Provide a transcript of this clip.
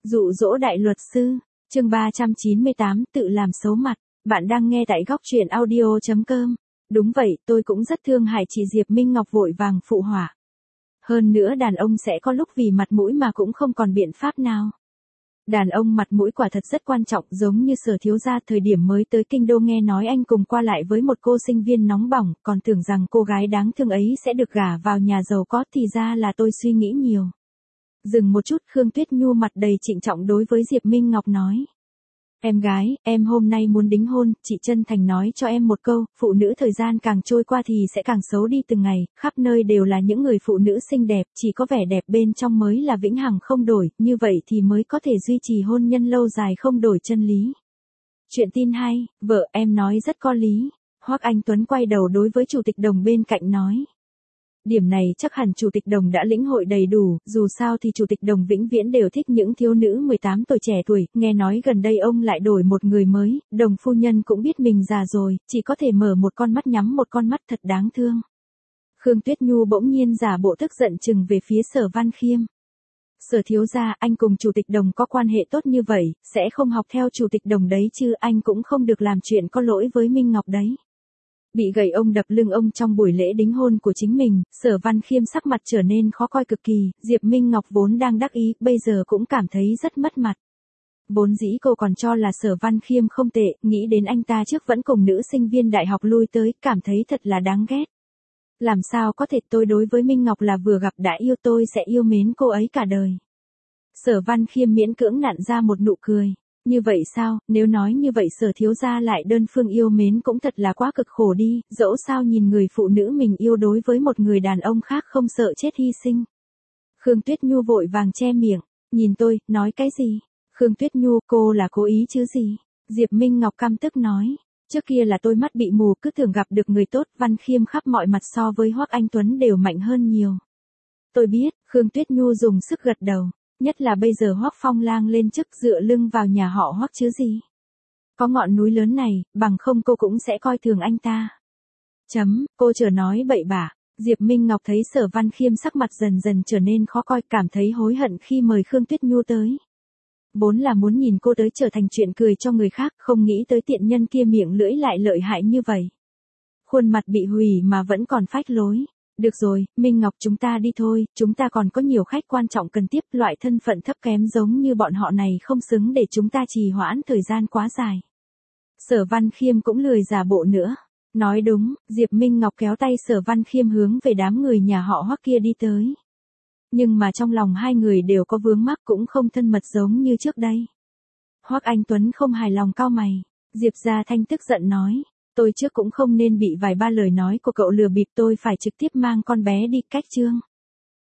Dụ dỗ đại luật sư, chương 398 tự làm xấu mặt, bạn đang nghe tại góc truyện audio.com. Đúng vậy, tôi cũng rất thương hại chị Diệp Minh Ngọc vội vàng phụ họa. Hơn nữa đàn ông sẽ có lúc vì mặt mũi mà cũng không còn biện pháp nào. Đàn ông mặt mũi quả thật rất quan trọng, giống như Sở thiếu gia thời điểm mới tới kinh đô nghe nói anh cùng qua lại với một cô sinh viên nóng bỏng, còn tưởng rằng cô gái đáng thương ấy sẽ được gả vào nhà giàu có, thì ra là tôi suy nghĩ nhiều. Dừng một chút, Khương Tuyết Nhu mặt đầy trịnh trọng đối với Diệp Minh Ngọc nói. Em gái, em hôm nay muốn đính hôn, chị chân thành nói cho em một câu, phụ nữ thời gian càng trôi qua thì sẽ càng xấu đi từng ngày, khắp nơi đều là những người phụ nữ xinh đẹp, chỉ có vẻ đẹp bên trong mới là vĩnh hằng không đổi, như vậy thì mới có thể duy trì hôn nhân lâu dài không đổi chân lý. Chuyện tin hay, vợ em nói rất có lý. Hoắc Anh Tuấn quay đầu đối với Chủ tịch Đồng bên cạnh nói. Điểm này chắc hẳn Chủ tịch Đồng đã lĩnh hội đầy đủ, dù sao thì Chủ tịch Đồng vĩnh viễn đều thích những thiếu nữ 18 tuổi trẻ tuổi, nghe nói gần đây ông lại đổi một người mới, Đồng phu nhân cũng biết mình già rồi, chỉ có thể mở một con mắt nhắm một con mắt, thật đáng thương. Khương Tuyết Nhu bỗng nhiên giả bộ tức giận chừng về phía Sở Văn Khiêm. Sở thiếu gia, anh cùng Chủ tịch Đồng có quan hệ tốt như vậy, sẽ không học theo Chủ tịch Đồng đấy chứ, anh cũng không được làm chuyện có lỗi với Minh Ngọc đấy. Bị gậy ông đập lưng ông trong buổi lễ đính hôn của chính mình, Sở Văn Khiêm sắc mặt trở nên khó coi cực kỳ, Diệp Minh Ngọc vốn đang đắc ý, bây giờ cũng cảm thấy rất mất mặt. Vốn dĩ cô còn cho là Sở Văn Khiêm không tệ, nghĩ đến anh ta trước vẫn cùng nữ sinh viên đại học lui tới, cảm thấy thật là đáng ghét. Làm sao có thể, tôi đối với Minh Ngọc là vừa gặp đã yêu, tôi sẽ yêu mến cô ấy cả đời. Sở Văn Khiêm miễn cưỡng nặn ra một nụ cười. Như vậy sao, nếu nói như vậy Sở thiếu gia lại đơn phương yêu mến cũng thật là quá cực khổ đi, dẫu sao nhìn người phụ nữ mình yêu đối với một người đàn ông khác không sợ chết hy sinh. Khương Tuyết Nhu vội vàng che miệng, nhìn tôi, nói cái gì? Khương Tuyết Nhu, cô là cố ý chứ gì? Diệp Minh Ngọc căm tức nói, trước kia là tôi mắt bị mù, cứ tưởng gặp được người tốt, Văn Khiêm khắp mọi mặt so với Hoắc Anh Tuấn đều mạnh hơn nhiều. Tôi biết, Khương Tuyết Nhu dùng sức gật đầu. Nhất là bây giờ Hoắc Phong Lang lên chức dựa lưng vào nhà họ Hoắc chứ gì. Có ngọn núi lớn này, bằng không cô cũng sẽ coi thường anh ta. Cô chớ nói bậy bạ. Diệp Minh Ngọc thấy Sở Văn Khiêm sắc mặt dần dần trở nên khó coi, cảm thấy hối hận khi mời Khương Tuyết Nhu tới. Vốn là muốn nhìn cô tới trở thành chuyện cười cho người khác, không nghĩ tới tiện nhân kia miệng lưỡi lại lợi hại như vậy. Khuôn mặt bị hủy mà vẫn còn phách lối. Được rồi, Minh Ngọc chúng ta đi thôi, chúng ta còn có nhiều khách quan trọng cần tiếp, loại thân phận thấp kém giống như bọn họ này không xứng để chúng ta trì hoãn thời gian quá dài. Sở Văn Khiêm cũng lười giả bộ nữa. Nói đúng, Diệp Minh Ngọc kéo tay Sở Văn Khiêm hướng về đám người nhà họ Hoắc kia đi tới. Nhưng mà trong lòng hai người đều có vướng mắc, cũng không thân mật giống như trước đây. Hoắc Anh Tuấn không hài lòng cau mày. Diệp Gia Thanh tức giận nói. Tôi trước cũng không nên bị vài ba lời nói của cậu lừa bịp, tôi phải trực tiếp mang con bé đi, cách chương.